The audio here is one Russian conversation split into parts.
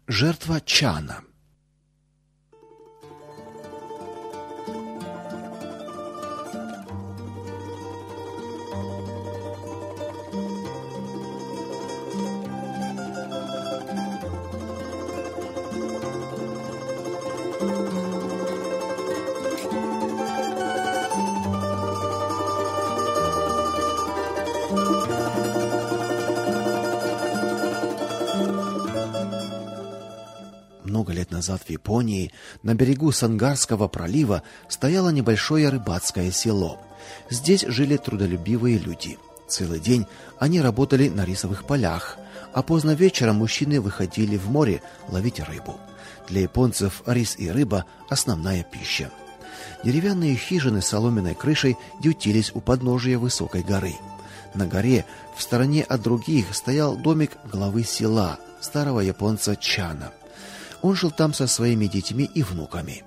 Жертва Чана. Много лет назад в Японии на берегу Сангарского пролива стояло небольшое рыбацкое село. Здесь жили трудолюбивые люди. Целый день они работали на рисовых полях, а поздно вечером мужчины выходили в море ловить рыбу. Для японцев рис и рыба – основная пища. Деревянные хижины с соломенной крышей ютились у подножия высокой горы. На горе, в стороне от других, стоял домик главы села, старого японца Чана. Он жил там со своими детьми и внуками.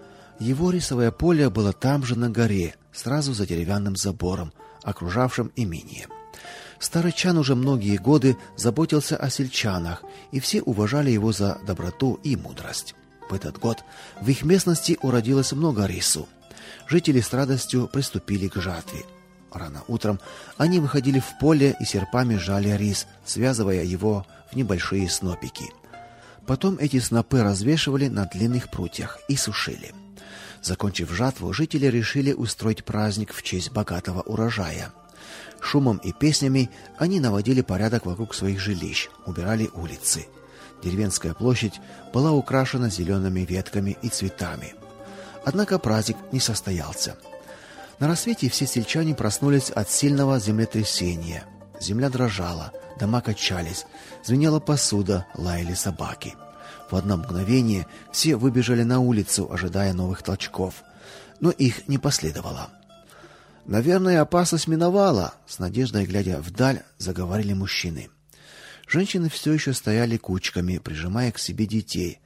Его рисовое поле было там же на горе, сразу за деревянным забором, окружавшим имение. Старый Чан уже многие годы заботился о сельчанах, и все уважали его за доброту и мудрость. В этот год в их местности уродилось много рису. Жители с радостью приступили к жатве. Рано утром они выходили в поле и серпами жали рис, связывая его в небольшие снопики. Потом эти снопы развешивали на длинных прутьях и сушили. Закончив жатву, жители решили устроить праздник в честь богатого урожая. Шумом и песнями они наводили порядок вокруг своих жилищ, убирали улицы. Деревенская площадь была украшена зелеными ветками и цветами. Однако праздник не состоялся. На рассвете все сельчане проснулись от сильного землетрясения. Земля дрожала, дома качались, звенела посуда, лаяли собаки. В одно мгновение все выбежали на улицу, ожидая новых толчков, но их не последовало. «Наверное, опасность миновала», — с надеждой глядя вдаль, заговорили мужчины. Женщины все еще стояли кучками, прижимая к себе детей,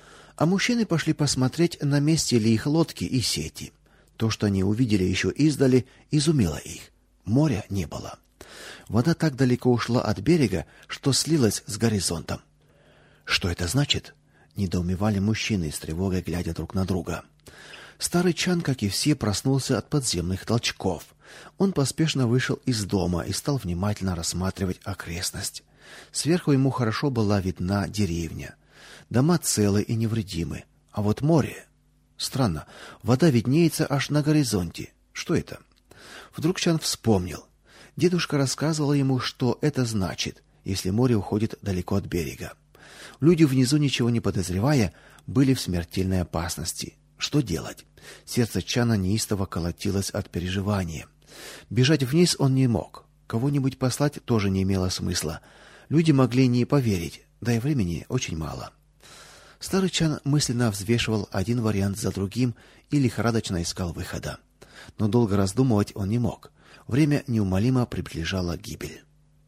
а мужчины пошли посмотреть, на месте ли их лодки и сети. То, что они увидели еще издали, изумило их. Моря не было. Вода так далеко ушла от берега, что слилась с горизонтом. «Что это значит?» — недоумевали мужчины, с тревогой глядя друг на друга. Старый Чан, как и все, проснулся от подземных толчков. Он поспешно вышел из дома и стал внимательно рассматривать окрестность. Сверху ему хорошо была видна деревня. Дома целы и невредимы. А вот море... Странно, вода виднеется аж на горизонте. Что это? Вдруг Чан вспомнил. Дедушка рассказывал ему, что это значит, если море уходит далеко от берега. Люди внизу, ничего не подозревая, были в смертельной опасности. Что делать? Сердце Чана неистово колотилось от переживания. Бежать вниз он не мог. Кого-нибудь послать тоже не имело смысла. Люди могли не поверить, да и времени очень мало. Старый Чан мысленно взвешивал один вариант за другим и лихорадочно искал выхода. Но долго раздумывать он не мог. Время неумолимо приближало гибель.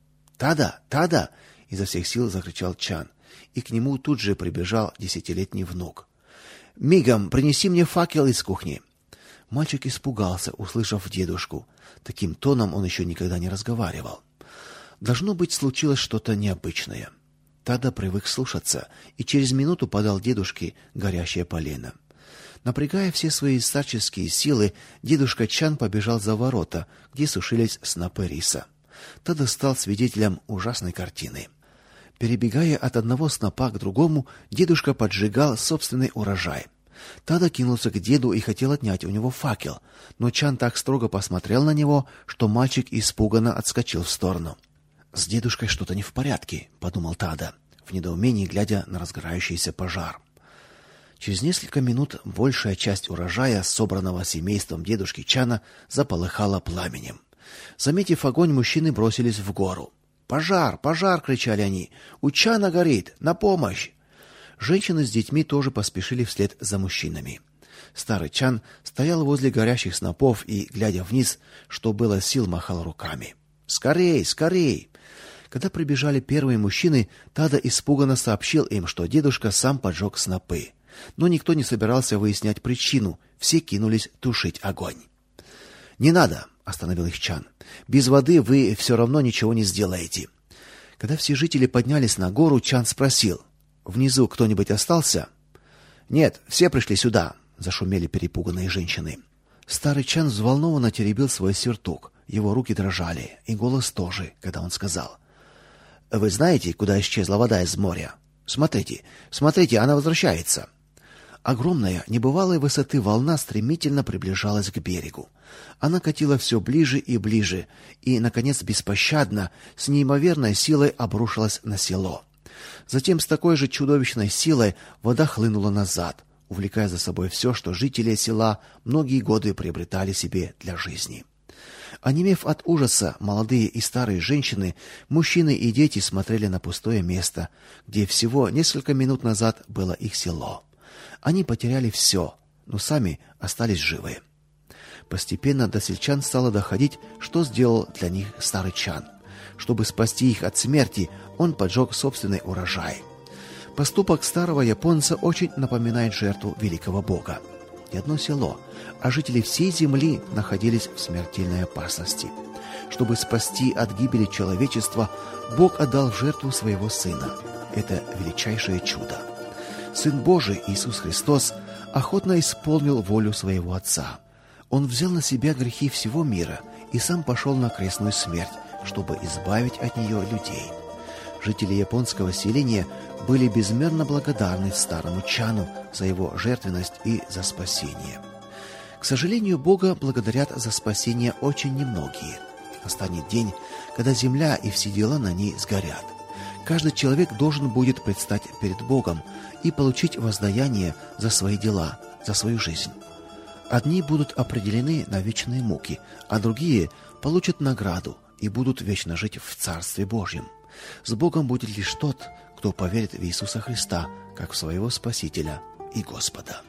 «Тада! Тада!» — изо всех сил закричал Чан, и к нему тут же прибежал 10-летний внук. «Мигом принеси мне факел из кухни!» Мальчик испугался, услышав дедушку. Таким тоном он еще никогда не разговаривал. Должно быть, случилось что-то необычное. Тада привык слушаться и через минуту подал дедушке горящее полено. Напрягая все свои старческие силы, дедушка Чан побежал за ворота, где сушились снопы риса. Тада стал свидетелем ужасной картины. Перебегая от одного снопа к другому, дедушка поджигал собственный урожай. Тада кинулся к деду и хотел отнять у него факел, но Чан так строго посмотрел на него, что мальчик испуганно отскочил в сторону. «С дедушкой что-то не в порядке», — подумал Тада, в недоумении глядя на разгорающийся пожар. Через несколько минут большая часть урожая, собранного семейством дедушки Чана, заполыхала пламенем. Заметив огонь, мужчины бросились в гору. «Пожар! Пожар!» — кричали они. «У Чана горит! На помощь!» Женщины с детьми тоже поспешили вслед за мужчинами. Старый Чан стоял возле горящих снопов и, глядя вниз, что было сил, махал руками. «Скорей! Скорей!» Когда прибежали первые мужчины, Тада испуганно сообщил им, что дедушка сам поджег снопы. Но никто не собирался выяснять причину, все кинулись тушить огонь. «Не надо!» — остановил их Чан. «Без воды вы все равно ничего не сделаете». Когда все жители поднялись на гору, Чан спросил: Внизу кто-нибудь остался? Нет, все пришли сюда, зашумели перепуганные женщины. Старый Чан взволнованно теребил свой сюртук. Его руки дрожали, и голос тоже, когда он сказал: "Вы знаете, куда исчезла вода из моря? Смотрите, смотрите, она возвращается". Огромная, небывалой высоты волна стремительно приближалась к берегу. Она катила все ближе и ближе, и наконец беспощадно, с неимоверной силой обрушилась на село. Затем с такой же чудовищной силой вода хлынула назад, увлекая за собой все, что жители села многие годы приобретали себе для жизни. Онемев от ужаса, молодые и старые женщины, мужчины и дети смотрели на пустое место, где всего несколько минут назад было их село. Они потеряли все, но сами остались живы. Постепенно до сельчан стало доходить, что сделал для них старый Чан. Чтобы спасти их от смерти, он поджег собственный урожай. Поступок старого японца очень напоминает жертву великого бога. Не одно село, а жители всей земли находились в смертельной опасности. Чтобы спасти от гибели человечества, Бог отдал в жертву своего Сына. Это величайшее чудо. Сын Божий Иисус Христос охотно исполнил волю своего Отца. Он взял на себя грехи всего мира и сам пошел на крестную смерть, чтобы избавить от нее людей. Жители японского селения были безмерно благодарны старому Чану за его жертвенность и за спасение. К сожалению, Бога благодарят за спасение очень немногие. Настанет день, когда земля и все дела на ней сгорят. Каждый человек должен будет предстать перед Богом и получить воздаяние за свои дела, за свою жизнь. Одни будут определены на вечные муки, а другие получат награду и будут вечно жить в Царстве Божьем. С Богом будет лишь тот, кто поверит в Иисуса Христа как в своего Спасителя и Господа.